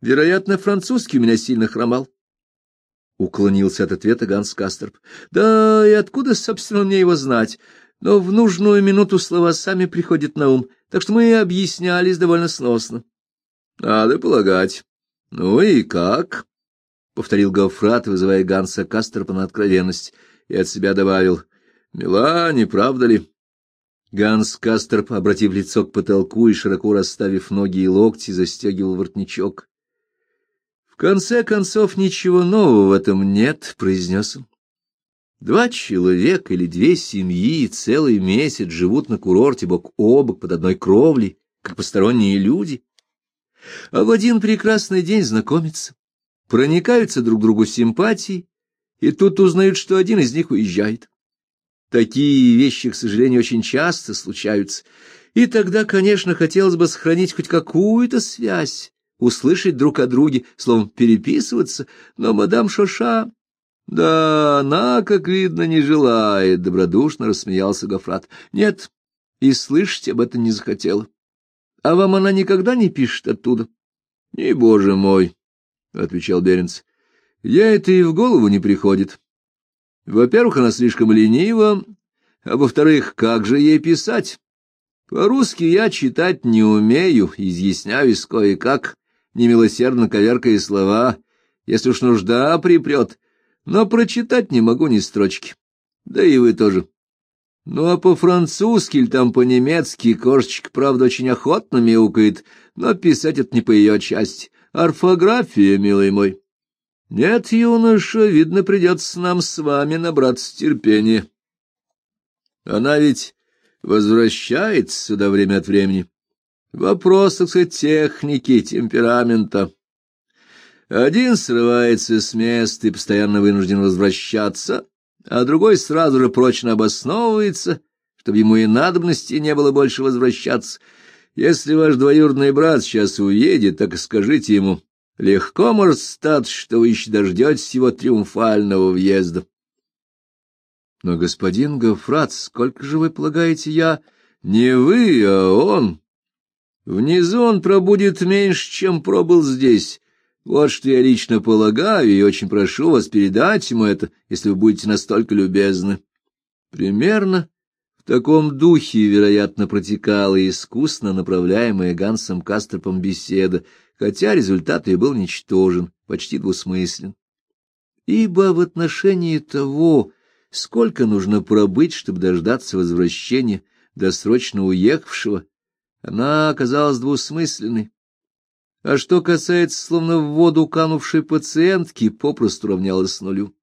Вероятно, французский у меня сильно хромал. Уклонился от ответа Ганс Касторп. Да и откуда, собственно, мне его знать? Но в нужную минуту слова сами приходят на ум, так что мы объяснялись довольно сносно. Надо полагать. Ну и как? — повторил Гоффрат, вызывая Ганса Касторпа на откровенность, и от себя добавил. — Мила, не правда ли? Ганс Касторп, обратив лицо к потолку и широко расставив ноги и локти, застегивал воротничок. — В конце концов, ничего нового в этом нет, — произнес он. 2 человека или 2 семьи целый месяц живут на курорте бок о бок под одной кровлей, как посторонние люди, а в один прекрасный день знакомятся, проникаются друг другу симпатией, и тут узнают, что один из них уезжает. Такие вещи, к сожалению, очень часто случаются, и тогда, конечно, хотелось бы сохранить хоть какую-то связь, услышать друг о друге, словом, переписываться, но мадам Шоша... Да, она, как видно, не желает, — добродушно рассмеялся Гоффрат. Нет, и слышать об этом не захотела. А вам она никогда не пишет оттуда? — Не, боже мой, — отвечал Беренц, — ей это и в голову не приходит. Во-первых, она слишком ленива, а во-вторых, как же ей писать? По-русски я читать не умею, изъясняюсь кое-как, немилосердно коверкая слова, если уж нужда припрет, но прочитать не могу ни строчки. Да и вы тоже. Ну, а по-французски или там по-немецки кошечка, правда, очень охотно мяукает, но писать это не по ее части. Орфография, милый мой. Нет, юноша, видно, придется нам с вами набраться терпения. Она ведь возвращается сюда время от времени. Вопрос, так сказать, техники, темперамента. Один срывается с места и постоянно вынужден возвращаться, а другой сразу же прочно обосновывается, чтобы ему и надобности не было больше возвращаться. Если ваш двоюродный брат сейчас уедет, так и скажите ему, легко может статься, что вы еще дождетесь его триумфального въезда. — Но, господин Гоффрат, сколько же вы полагаете, я... — Не вы, а он. Внизу он пробудет меньше, чем пробыл здесь. Вот что я лично полагаю, и очень прошу вас передать ему это, если вы будете настолько любезны. Примерно в таком духе, вероятно, протекала искусно направляемая Гансом Касторпом беседа, хотя результат ее был ничтожен, почти двусмыслен. Ибо в отношении того, сколько нужно пробыть, чтобы дождаться возвращения досрочно уехавшего, она оказалась двусмысленной. А что касается словно в воду канувшей пациентки, попросту равнялась с нулю.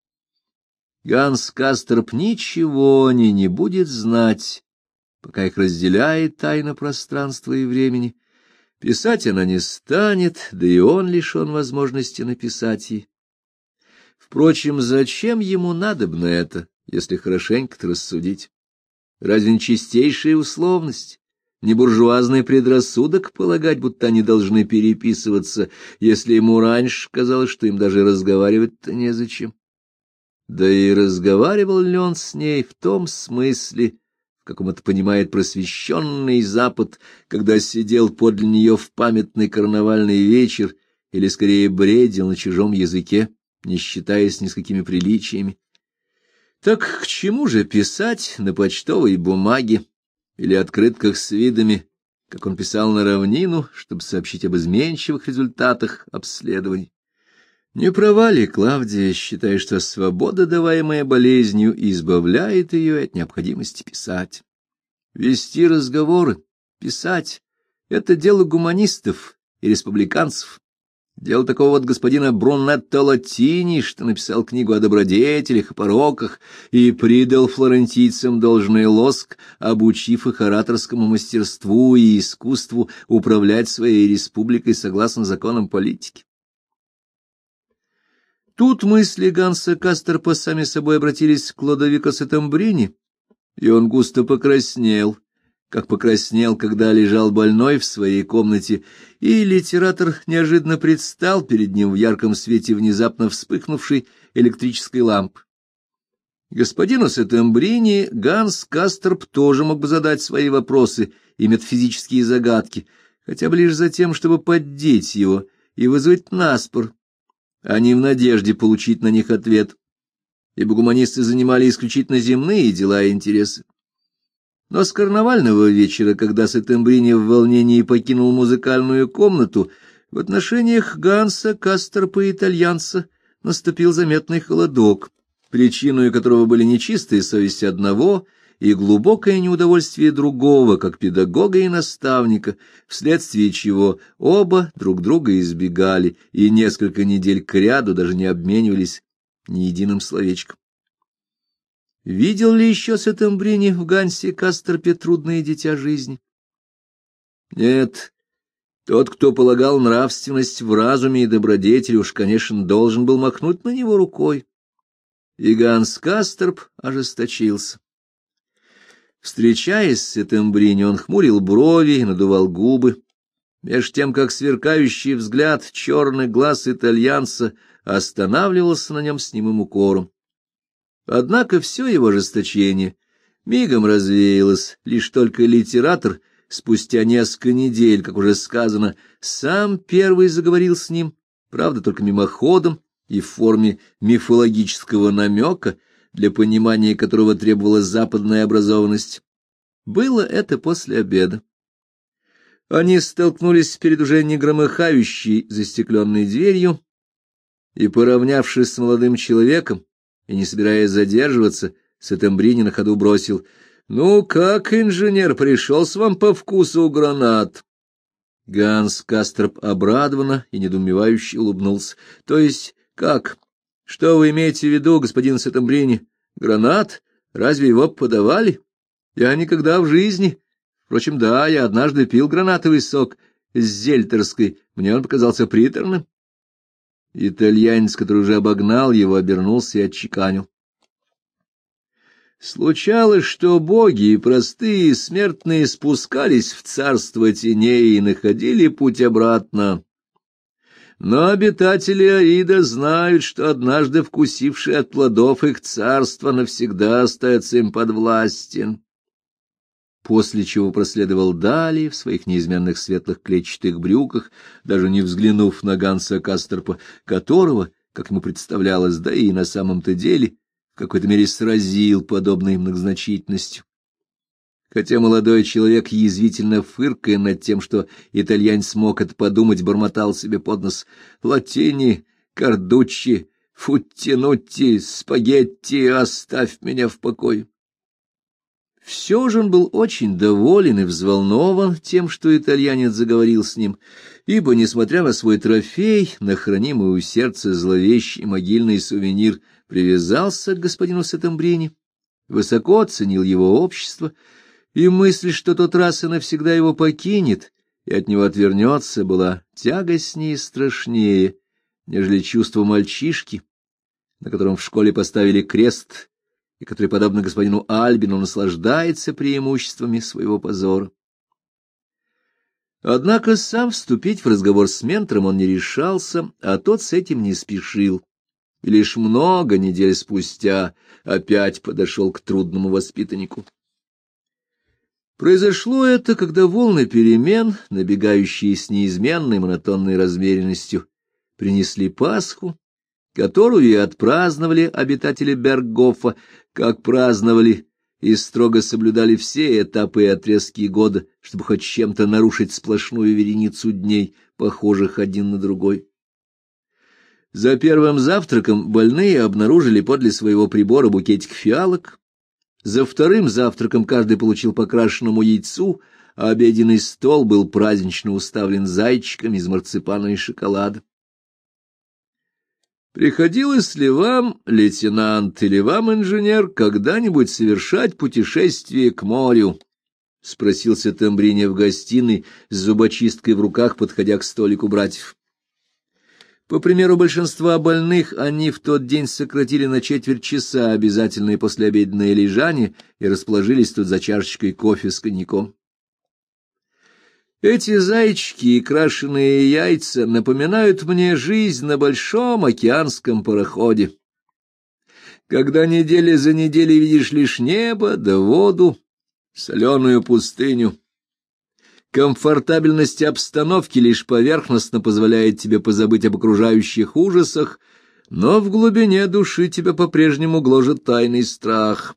Ганс Касторп ничего не будет знать, пока их разделяет тайна пространства и времени. Писать она не станет, да и он лишен возможности написать ей. Впрочем, зачем ему надобно это, если хорошенько-то рассудить? Разве не чистейшая условность? Не буржуазный предрассудок полагать, будто они должны переписываться, если ему раньше казалось, что им даже разговаривать-то незачем. Да и разговаривал ли он с ней в том смысле, в каком это понимает просвещенный Запад, когда сидел подле нее в памятный карнавальный вечер, или скорее бредил на чужом языке, не считаясь ни с какими приличиями? Так к чему же писать на почтовой бумаге или открытках с видами, как он писал на равнину, чтобы сообщить об изменчивых результатах обследований? Не права ли Клавдия, считая, что свобода, даваемая болезнью, избавляет ее от необходимости писать? Вести разговоры, писать — это дело гуманистов и республиканцев. Дело такого вот господина Брунетто Латини, что написал книгу о добродетелях и пороках и придал флорентийцам должный лоск, обучив их ораторскому мастерству и искусству управлять своей республикой согласно законам политики. Тут мысли Ганса Касторпа сами собой обратились к Лодовико Сеттембрини, и он густо покраснел, как покраснел, когда лежал больной в своей комнате, и литератор неожиданно предстал перед ним в ярком свете внезапно вспыхнувшей электрической лампы. Господину Сеттембрини Ганс Касторп тоже мог бы задать свои вопросы и метафизические загадки, хотя бы лишь за тем, чтобы поддеть его и вызвать наспор, а не в надежде получить на них ответ, ибо гуманисты занимали исключительно земные дела и интересы. Но с карнавального вечера, когда Сеттембрини в волнении покинул музыкальную комнату, в отношениях Ганса Касторпа и итальянца наступил заметный холодок, причиной которого были нечистые совести одного и глубокое неудовольствие другого, как педагога и наставника, вследствие чего оба друг друга избегали и несколько недель кряду даже не обменивались ни единым словечком. Видел ли еще Сеттембрини в Гансе Касторпе трудное дитя жизни? Нет, тот, кто полагал нравственность в разуме и добродетели, уж, конечно, должен был махнуть на него рукой. И Ганс Касторп ожесточился. Встречаясь с Сеттембрини, он хмурил брови и надувал губы, меж тем, как сверкающий взгляд черных глаз итальянца останавливался на нем с немым укором. Однако все его ожесточение мигом развеялось, лишь только литератор, спустя несколько недель, как уже сказано, сам первый заговорил с ним, правда, только мимоходом и в форме мифологического намека, для понимания которого требовалась западная образованность. Было это после обеда. Они столкнулись перед уже не громыхающей застекленной дверью, и, поравнявшись с молодым человеком, и не собираясь задерживаться, Сеттембрини на ходу бросил: «Ну, как, инженер, пришелся вам по вкусу гранат?» Ганс Касторп обрадованно и недоумевающе улыбнулся. «То есть как? Что вы имеете в виду, господин Сеттембрини? Гранат? Разве его подавали? Я никогда в жизни. Впрочем, да, я однажды пил гранатовый сок с зельтерской. Мне он показался приторным». Итальянец, который уже обогнал его, обернулся и отчеканил: «Случалось, что боги и простые смертные спускались в царство теней и находили путь обратно. Но обитатели Аида знают, что однажды вкусивший от плодов их царства навсегда остается им подвластен». После чего проследовал далее в своих неизменных светлых клетчатых брюках, даже не взглянув на Ганса Касторпа, которого, как ему представлялось, да и на самом-то деле, в какой-то мере сразил подобной многозначительностью. Хотя молодой человек, язвительно фыркая над тем, что итальянец мог это подумать, бормотал себе под нос: «Латини, кардуччи, футтинутти, спагетти, оставь меня в покое». Все же он был очень доволен и взволнован тем, что итальянец заговорил с ним, ибо, несмотря на свой трофей, на хранимый у сердца зловещий могильный сувенир, привязался к господину Сеттембрини, высоко оценил его общество, и мысль, что тот раз и навсегда его покинет и от него отвернется, была тягостнее и страшнее, нежели чувство мальчишки, на котором в школе поставили крест, и который, подобно господину Альбину, наслаждается преимуществами своего позора. Однако сам вступить в разговор с ментором он не решался, а тот с этим не спешил, и лишь много недель спустя опять подошел к трудному воспитаннику. Произошло это, когда волны перемен, набегающие с неизменной монотонной размеренностью, принесли Пасху, которую и отпраздновали обитатели Берггофа, как праздновали и строго соблюдали все этапы и отрезки года, чтобы хоть чем-то нарушить сплошную вереницу дней, похожих один на другой. За первым завтраком больные обнаружили подле своего прибора букетик фиалок, за вторым завтраком каждый получил по крашенному яйцу, а обеденный стол был празднично уставлен зайчиками из марципана и шоколада. «Приходилось ли вам, лейтенант, или вам, инженер, когда-нибудь совершать путешествие к морю?» — спросил Сеттембрини в гостиной с зубочисткой в руках, подходя к столику братьев. По примеру большинства больных, они в тот день сократили на 1/4 часа обязательное послеобеденное лежание и расположились тут за чашечкой кофе с коньяком. «Эти зайчики и крашеные яйца напоминают мне жизнь на большом океанском пароходе. Когда неделя за неделей видишь лишь небо да воду, соленую пустыню. Комфортабельность обстановки лишь поверхностно позволяет тебе позабыть об окружающих ужасах, но в глубине души тебя по-прежнему гложет тайный страх.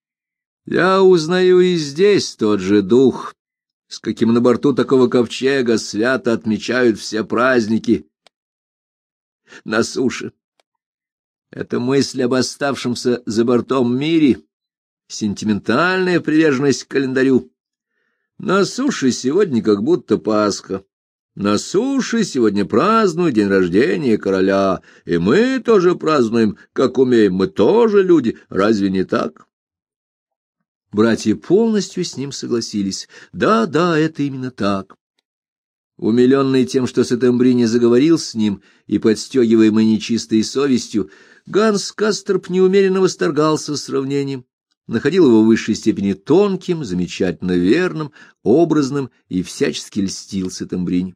Я узнаю и здесь тот же дух, с каким на борту такого ковчега свято отмечают все праздники на суше. Это мысль об оставшемся за бортом мире, сентиментальная приверженность к календарю. На суше сегодня как будто Пасха. На суше сегодня празднуют день рождения короля, и мы тоже празднуем, как умеем, мы тоже люди, разве не так? Братья полностью с ним согласились. Да, это именно так. Умиленный тем, что Сеттембрини заговорил с ним, и подстегиваемый нечистой совестью, Ганс Касторп неумеренно восторгался сравнением, находил его в высшей степени тонким, замечательно верным, образным и всячески льстил Сеттембрини.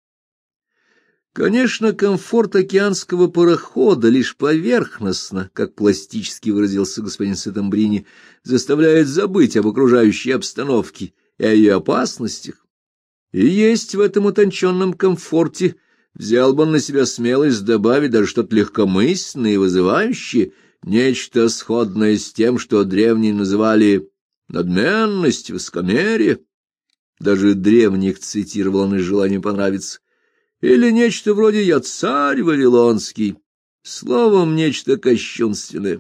Конечно, комфорт океанского парохода лишь поверхностно, как пластически выразился господин Сеттембрини, заставляет забыть об окружающей обстановке и о ее опасностях. И есть в этом утонченном комфорте, взял бы он на себя смелость добавить даже что-то легкомысленное и вызывающее, нечто сходное с тем, что древние называли надменность, высокомерие. Даже древних цитировал он из желания понравиться. Или нечто вроде «я царь вавилонский», словом, нечто кощунственное.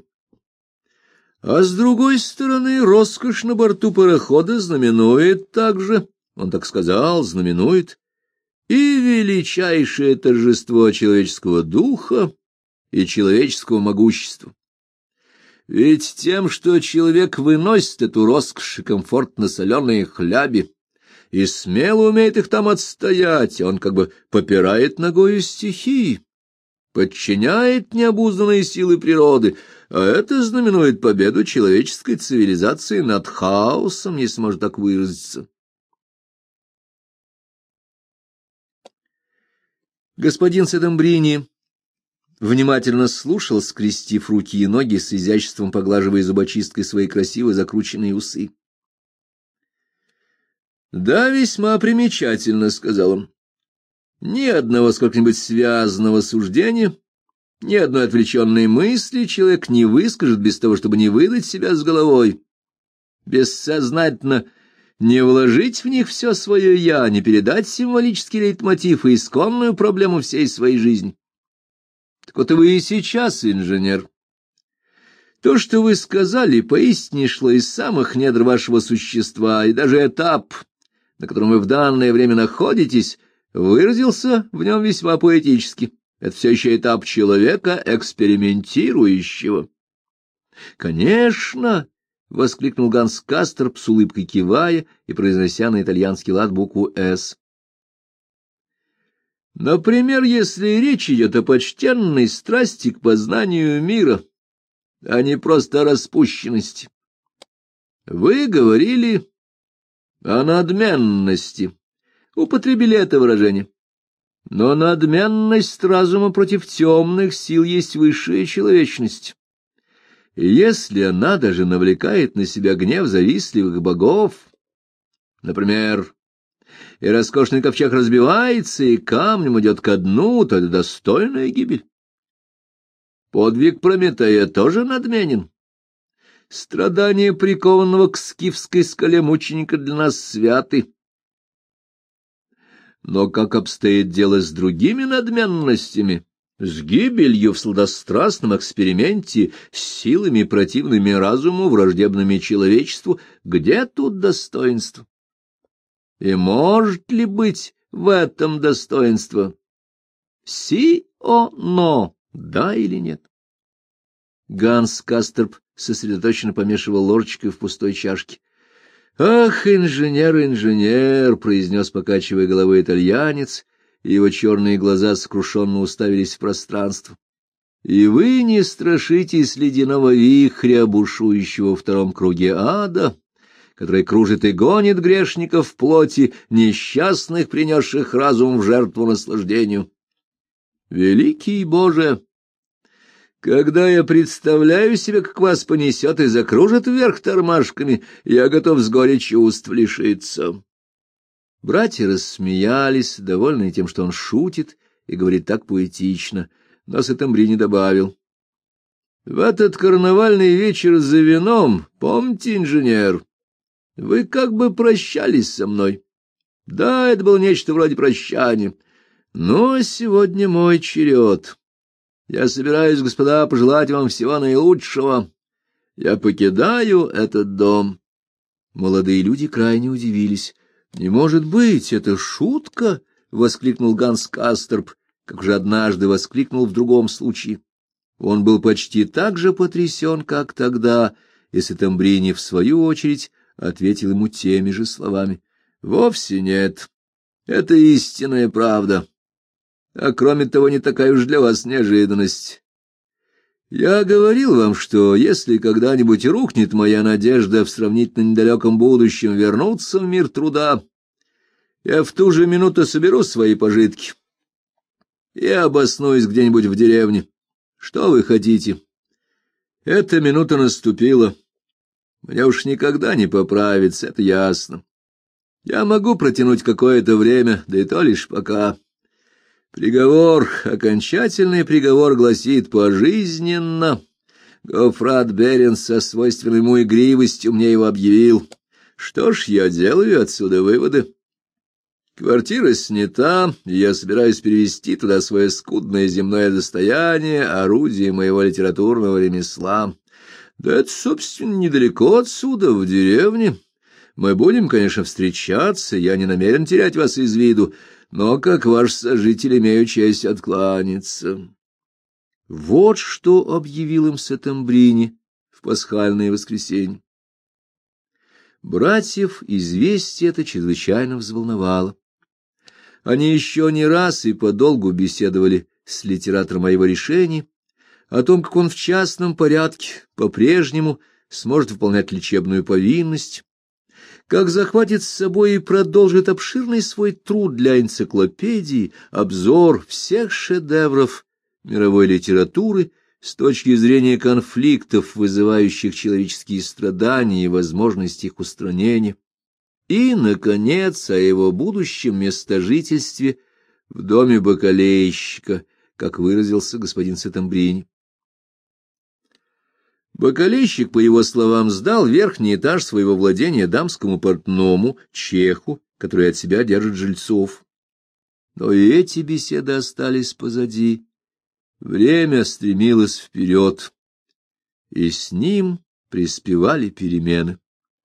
А с другой стороны, роскошь на борту парохода знаменует также, он так сказал, знаменует, и величайшее торжество человеческого духа и человеческого могущества. Ведь тем, что человек выносит эту роскошь и комфорт на соленые хляби, и смело умеет их там отстоять, он как бы попирает ногою стихии, подчиняет необузданные силы природы, а это знаменует победу человеческой цивилизации над хаосом, если можно так выразиться. Господин Сеттембрини внимательно слушал, скрестив руки и ноги, с изяществом поглаживая зубочисткой свои красивые закрученные усы. «Да, весьма примечательно», — сказал он. «Ни одного сколько-нибудь связанного суждения, ни одной отвлеченной мысли человек не выскажет без того, чтобы не выдать себя с головой, бессознательно не вложить в них все свое «я», не передать символический лейтмотив и исконную проблему всей своей жизни. Так вот и вы и сейчас, инженер. То, что вы сказали, поистине шло из самых недр вашего существа, и даже этап, на котором вы в данное время находитесь, выразился в нем весьма поэтически. Это все еще этап человека, экспериментирующего. «Конечно!» — воскликнул Ганс Касторп, с улыбкой кивая и произнося на итальянский лад букву «С». «Например, если речь идет о почтенной страсти к познанию мира, а не просто о распущенности. Вы говорили о надменности, употребили это выражение. Но надменность разума против темных сил есть высшая человечность. И если она даже навлекает на себя гнев завистливых богов, например, и роскошный ковчег разбивается, и камнем идет ко дну, то это достойная гибель. Подвиг Прометея тоже надменен. Страдания прикованного к скифской скале мученика для нас святы. Но как обстоит дело с другими надменностями, с гибелью в сладострастном эксперименте, с силами, противными разуму, враждебными человечеству, где тут достоинство? И может ли быть в этом достоинство? Си-о-но, да или нет? Ганс Касторп сосредоточенно помешивал ложечкой в пустой чашке. «Ах, инженер, инженер!» — произнес, покачивая головой итальянец, и его черные глаза сокрушенно уставились в пространство. «И вы не страшитесь ледяного вихря, бушующего во втором круге ада, который кружит и гонит грешников в плоти, несчастных, принесших разум в жертву наслаждению. Великий Боже! Когда я представляю себе, как вас понесет и закружит вверх тормашками, я готов с горя чувств лишиться». Братья рассмеялись, довольные тем, что он шутит и говорит так поэтично, но Сеттембрини добавил: в этот карнавальный вечер за вином, помните, инженер, вы как бы прощались со мной. Да, это было нечто вроде прощания. Но сегодня мой черед. Я собираюсь, господа, пожелать вам всего наилучшего. Я покидаю этот дом. Молодые люди крайне удивились. — Не может быть, это шутка! — воскликнул Ганс Касторп, как уже однажды воскликнул в другом случае. Он был почти так же потрясен, как тогда, и Сеттембрини, в свою очередь, ответил ему теми же словами. — Вовсе нет. Это истинная правда. А кроме того, не такая уж для вас неожиданность. Я говорил вам, что если когда-нибудь рухнет моя надежда в сравнительно недалеком будущем вернуться в мир труда, я в ту же минуту соберу свои пожитки и обоснуюсь где-нибудь в деревне. Что вы хотите? Эта минута наступила. Мне уж никогда не поправиться, это ясно. Я могу протянуть какое-то время, да и то лишь пока. Приговор, окончательный приговор гласит пожизненно. Гоффрат Беренс со свойственной ему игривостью мне его объявил. Что ж, я делаю отсюда выводы. Квартира снята, и я собираюсь перевезти туда свое скудное земное достояние, орудие моего литературного ремесла. Да это, собственно, недалеко отсюда, в деревне. Мы будем, конечно, встречаться, я не намерен терять вас из виду, но, как ваш сожитель, имею честь откланяться. Вот что объявил им Сеттембрини в пасхальное воскресенье. Братьев известие это чрезвычайно взволновало. Они еще не раз и подолгу беседовали с литератором о его решении, о том, как он в частном порядке по-прежнему сможет выполнять лечебную повинность, как захватит с собой и продолжит обширный свой труд для энциклопедии, обзор всех шедевров мировой литературы с точки зрения конфликтов, вызывающих человеческие страдания и возможности их устранения, и, наконец, о его будущем местожительстве в доме бакалейщика, как выразился господин Сеттембрини. Бакалейщик, по его словам, сдал верхний этаж своего владения дамскому портному, чеху, который от себя держит жильцов. Но и эти беседы остались позади. Время стремилось вперед, и с ним приспевали перемены.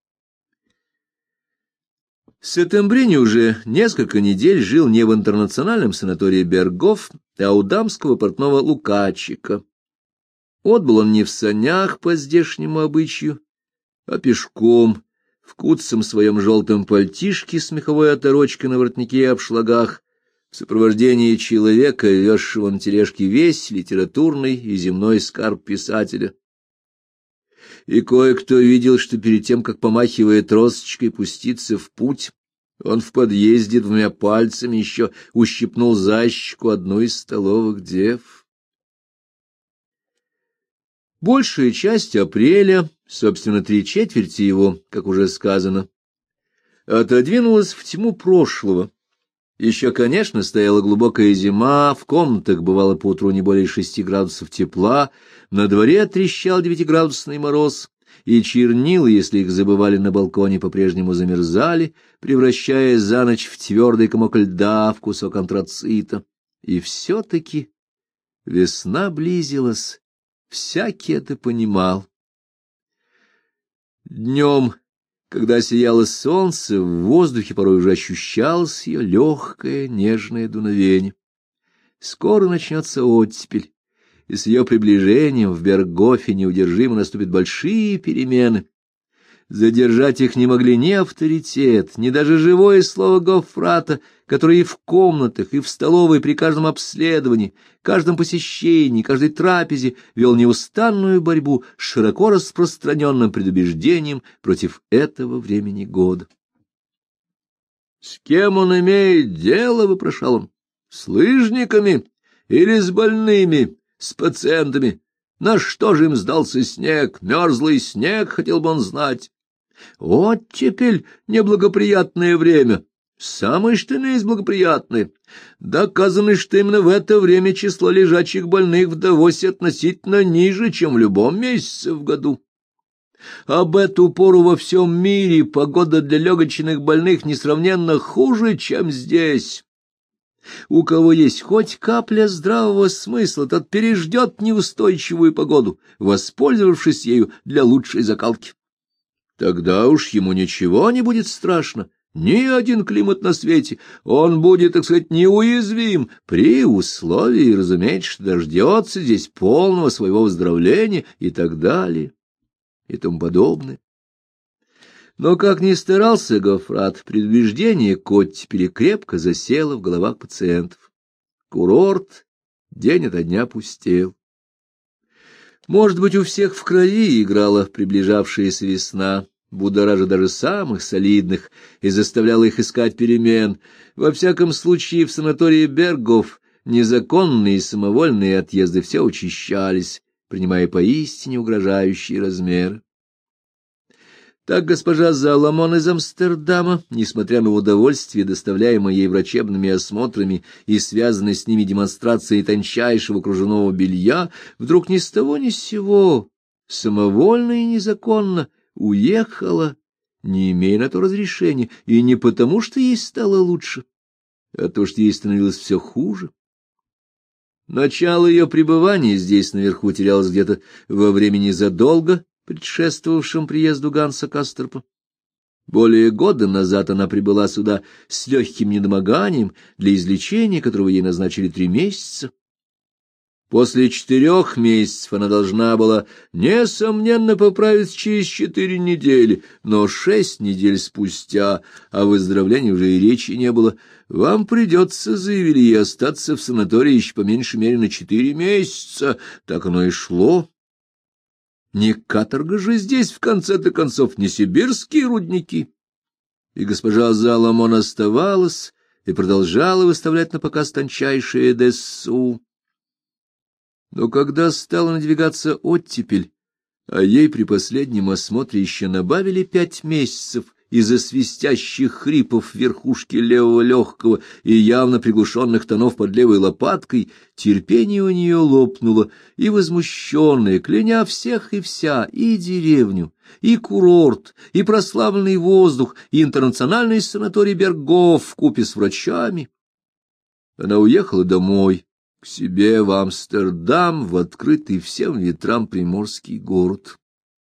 Сеттембрини уже несколько недель жил не в интернациональном санатории Бергоф, а у дамского портного Лукачика. Отбыл он не в санях по здешнему обычаю, а пешком, в куцом своем желтом пальтишке с меховой оторочкой на воротнике и обшлагах, в сопровождении человека, везшего на тележке весь литературный и земной скарб писателя. И кое-кто видел, что перед тем, как, помахивая тросточкой, пуститься в путь, он в подъезде двумя пальцами еще ущипнул за щеку одну из столовых дев. Большая часть апреля, собственно, 3/4 его, как уже сказано, отодвинулась в тьму прошлого. Еще, конечно, стояла глубокая зима, в комнатах бывало поутру не более 6 градусов тепла, на дворе трещал 9-градусный мороз, и чернила, если их забывали на балконе, по-прежнему замерзали, превращаясь за ночь в твердый комок льда, в кусок антрацита. И все-таки весна близилась, всякий это понимал. Днем, когда сияло солнце, в воздухе порой уже ощущалось ее легкое нежное дуновение. Скоро начнется оттепель, и с ее приближением в Бергофе неудержимо наступят большие перемены. Задержать их не могли ни авторитет, ни даже живое слово Гоффрата, который и в комнатах, и в столовой при каждом обследовании, каждом посещении, каждой трапезе вел неустанную борьбу с широко распространенным предубеждением против этого времени года. — С кем он имеет дело? — вопрошал он. — С лыжниками или с больными, с пациентами? На что же им сдался снег? Мерзлый снег, хотел бы он знать. Оттепель — неблагоприятное время. Самое что ни есть благоприятное. Доказано, что именно в это время число лежачих больных в Давосе относительно ниже, чем в любом месяце в году. Об эту пору во всем мире погода для легочных больных несравненно хуже, чем здесь. У кого есть хоть капля здравого смысла, тот переждет неустойчивую погоду, воспользовавшись ею для лучшей закалки. Тогда уж ему ничего не будет страшно, ни один климат на свете, он будет, так сказать, неуязвим, при условии, разумеется, что дождется здесь полного своего выздоровления и так далее, и тому подобное. Но, как ни старался Гоффрат, предубеждение к оттепели крепко засело в головах пациентов. Курорт день ото дня пустел. Может быть, у всех в крови играла приближавшаяся весна, будоража даже самых солидных и заставляла их искать перемен. Во всяком случае, в санатории Бергов незаконные и самовольные отъезды все учащались, принимая поистине угрожающие размеры. Так госпожа Заламон из Амстердама, несмотря на удовольствие, доставляемое ей врачебными осмотрами и связанной с ними демонстрацией тончайшего кружевного белья, вдруг ни с того ни с сего, самовольно и незаконно, уехала, не имея на то разрешения, и не потому, что ей стало лучше, а то, что ей становилось все хуже. Начало ее пребывания здесь наверху терялось где-то во времени задолго, предшествовавшем приезду Ганса Касторпа. Более года назад она прибыла сюда с легким недомоганием, для излечения которого ей назначили 3 месяца. После 4 месяцев она должна была, несомненно, поправиться через 4 недели, но 6 недель спустя о выздоровлении уже и речи не было. Вам придется, заявили ей, остаться в санатории еще по меньшей мере на 4 месяца. Так оно и шло. Не каторга же здесь, в конце-то концов, не сибирские рудники. И госпожа Заламон оставалась и продолжала выставлять на показ тончайшее дессу. Но когда стала надвигаться оттепель, а ей при последнем осмотре еще набавили 5 месяцев из-за свистящих хрипов верхушки левого легкого и явно приглушенных тонов под левой лопаткой, терпение у нее лопнуло, и возмущенная, кляня всех и вся, и деревню, и курорт, и прославленный воздух, и интернациональный санаторий Бергов вкупе с врачами, она уехала домой, к себе в Амстердам, в открытый всем ветрам приморский город.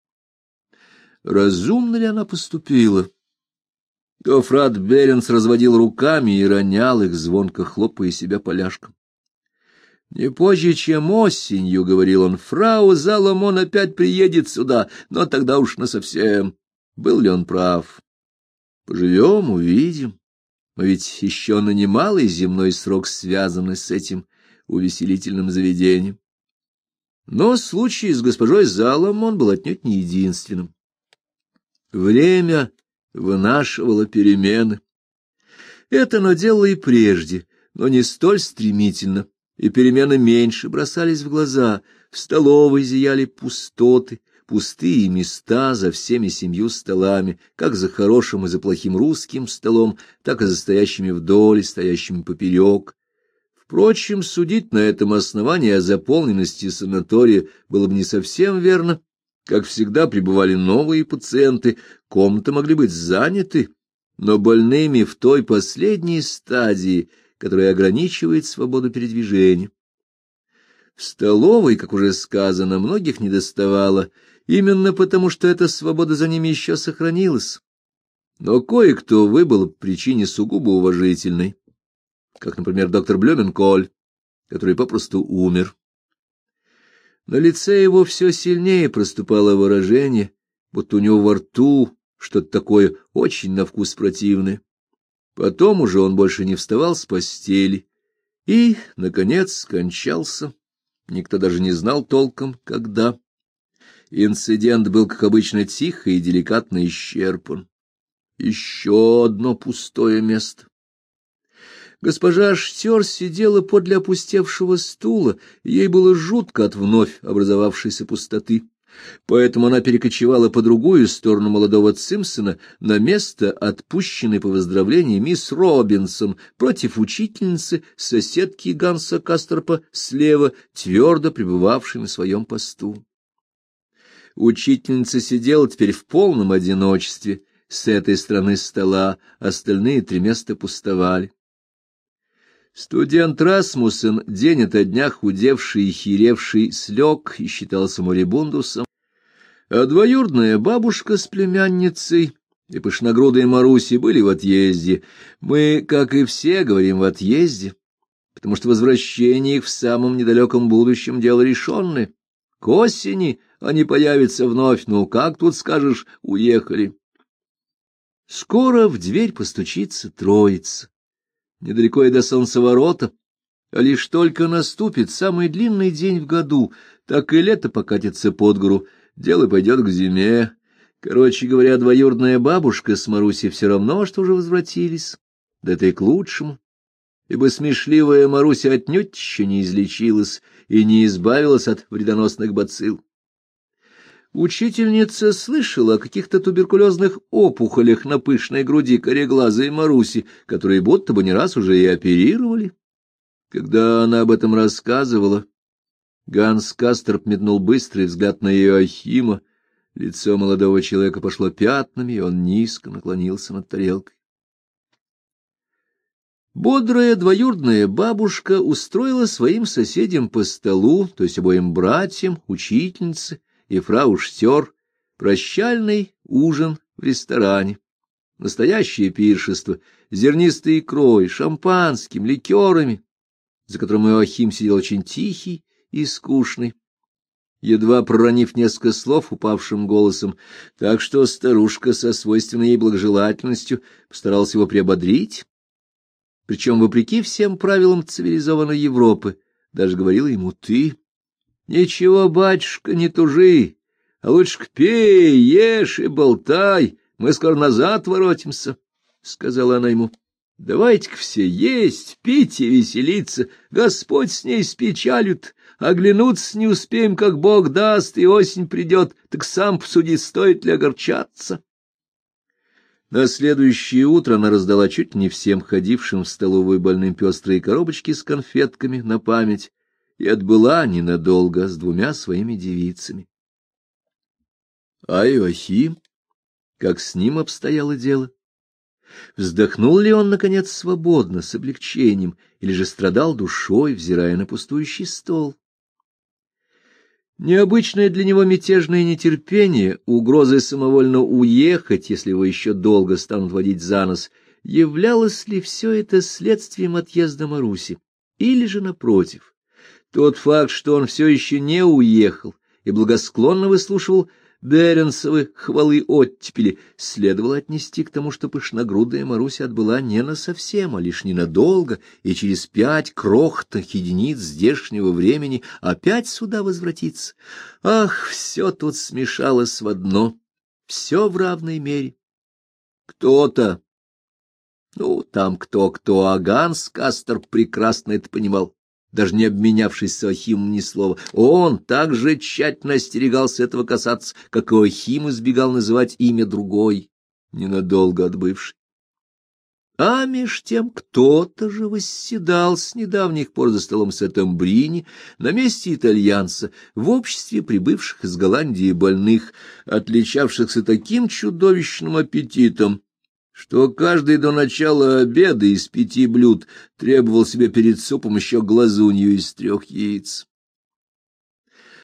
Разумно ли она поступила? Гоффрат Беренс разводил руками и ронял их, звонко хлопая себя поляшком. «Не позже, чем осенью, — говорил он, — фрау Заламон опять приедет сюда, но тогда уж насовсем». Был ли он прав? Поживем, увидим. Мы ведь еще на немалый земной срок связаны с этим увеселительным заведением. Но случай с госпожой Заламон был отнюдь не единственным. Время вынашивало перемены. Это оно делало и прежде, но не столь стремительно, и перемены меньше бросались в глаза. В столовой зияли пустоты, пустые места за всеми 7 столами, как за хорошим и за плохим русским столом, так и за стоящими вдоль и стоящими поперек. Впрочем, судить на этом основании о заполненности санатория было бы не совсем верно. Как всегда, прибывали новые пациенты, комнаты могли быть заняты, но больными в той последней стадии, которая ограничивает свободу передвижения. В столовой, как уже сказано, многих недоставало, именно потому, что эта свобода за ними еще сохранилась. Но кое-кто выбыл по причине сугубо уважительной, как, например, доктор Блюменколь, который попросту умер. На лице его все сильнее проступало выражение, будто у него во рту что-то такое очень на вкус противное. Потом уже он больше не вставал с постели и, наконец, скончался. Никто даже не знал толком, когда. Инцидент был, как обычно, тихо и деликатно исчерпан. Еще одно пустое место. Госпожа Штер сидела подле опустевшего стула, и ей было жутко от вновь образовавшейся пустоты. Поэтому она перекочевала по другую сторону молодого Симпсона на место, отпущенной по выздоровлению мисс Робинсон, против учительницы, соседки Ганса Касторпа слева, твердо пребывавшей на своем посту. Учительница сидела теперь в полном одиночестве с этой стороны стола, остальные 3 места пустовали. Студент Расмуссен, день ото дня худевший и херевший, слег и считался морибундусом, а двоюродная бабушка с племянницей и пышногрудая Маруси были в отъезде. Мы, как и все, говорим «в отъезде», потому что возвращение их в самом недалеком будущем дело решенное. К осени они появятся вновь, ну, как тут скажешь, уехали. Скоро в дверь постучится троица. Недалеко и до солнцеворота, а лишь только наступит самый длинный день в году, так и лето покатится под гору, дело пойдет к зиме. Короче говоря, двоюродная бабушка с Марусей все равно, что уже возвратились, да это и к лучшему, ибо смешливая Маруся отнюдь еще не излечилась и не избавилась от вредоносных бацилл. Учительница слышала о каких-то туберкулезных опухолях на пышной груди кореглазой Маруси, которые будто бы не раз уже и оперировали. Когда она об этом рассказывала, Ганс Касторп метнул быстрый взгляд на Иоахима, лицо молодого человека пошло пятнами, и он низко наклонился над тарелкой. Бодрая двоюродная бабушка устроила своим соседям по столу, то есть обоим братьям, учительнице и фрау Штёр, прощальный ужин в ресторане. Настоящее пиршество, зернистой икрой, шампанским, ликерами, за которым Иоахим сидел очень тихий и скучный, едва проронив несколько слов упавшим голосом, так что старушка со свойственной ей благожелательностью постаралась его приободрить, причем, вопреки всем правилам цивилизованной Европы, даже говорила ему «ты». Ничего, батюшка, не тужи, а лучше пей, ешь и болтай, мы скоро назад воротимся, — сказала она ему. — Давайте-ка все есть, пить и веселиться, Господь с ней спечалит, оглянуться не успеем, как Бог даст, и осень придет, так сам посуди, стоит ли огорчаться. На следующее утро она раздала чуть не всем ходившим в столовую больным пестрые коробочки с конфетками на память, и отбыла ненадолго с 2 своими девицами. А Иоахим, как с ним обстояло дело? Вздохнул ли он, наконец, свободно, с облегчением, или же страдал душой, взирая на пустующий стол? Необычное для него мятежное нетерпение, угрозы самовольно уехать, если его еще долго станут водить за нос, являлось ли все это следствием отъезда Маруси, или же, напротив, тот факт, что он все еще не уехал и благосклонно выслушивал Беренсовы хвалы-оттепели, следовало отнести к тому, что пышногрудая Маруся отбыла не насовсем, а лишь ненадолго, и через 5 крохотных единиц здешнего времени опять сюда возвратится. Ах, все тут смешалось в одно, все в равной мере. Кто-то, ну, там кто-кто, а Ганс Касторп прекрасно это понимал, даже не обменявшись с Иоахимом ни слова. Он так же тщательно остерегался этого касаться, как Иоахим избегал называть имя другой, ненадолго отбывший. А меж тем кто-то же восседал с недавних пор за столом Сеттембрини на месте итальянца в обществе прибывших из Голландии больных, отличавшихся таким чудовищным аппетитом, что каждый до начала обеда из 5 блюд требовал себе перед супом еще глазунью из 3 яиц.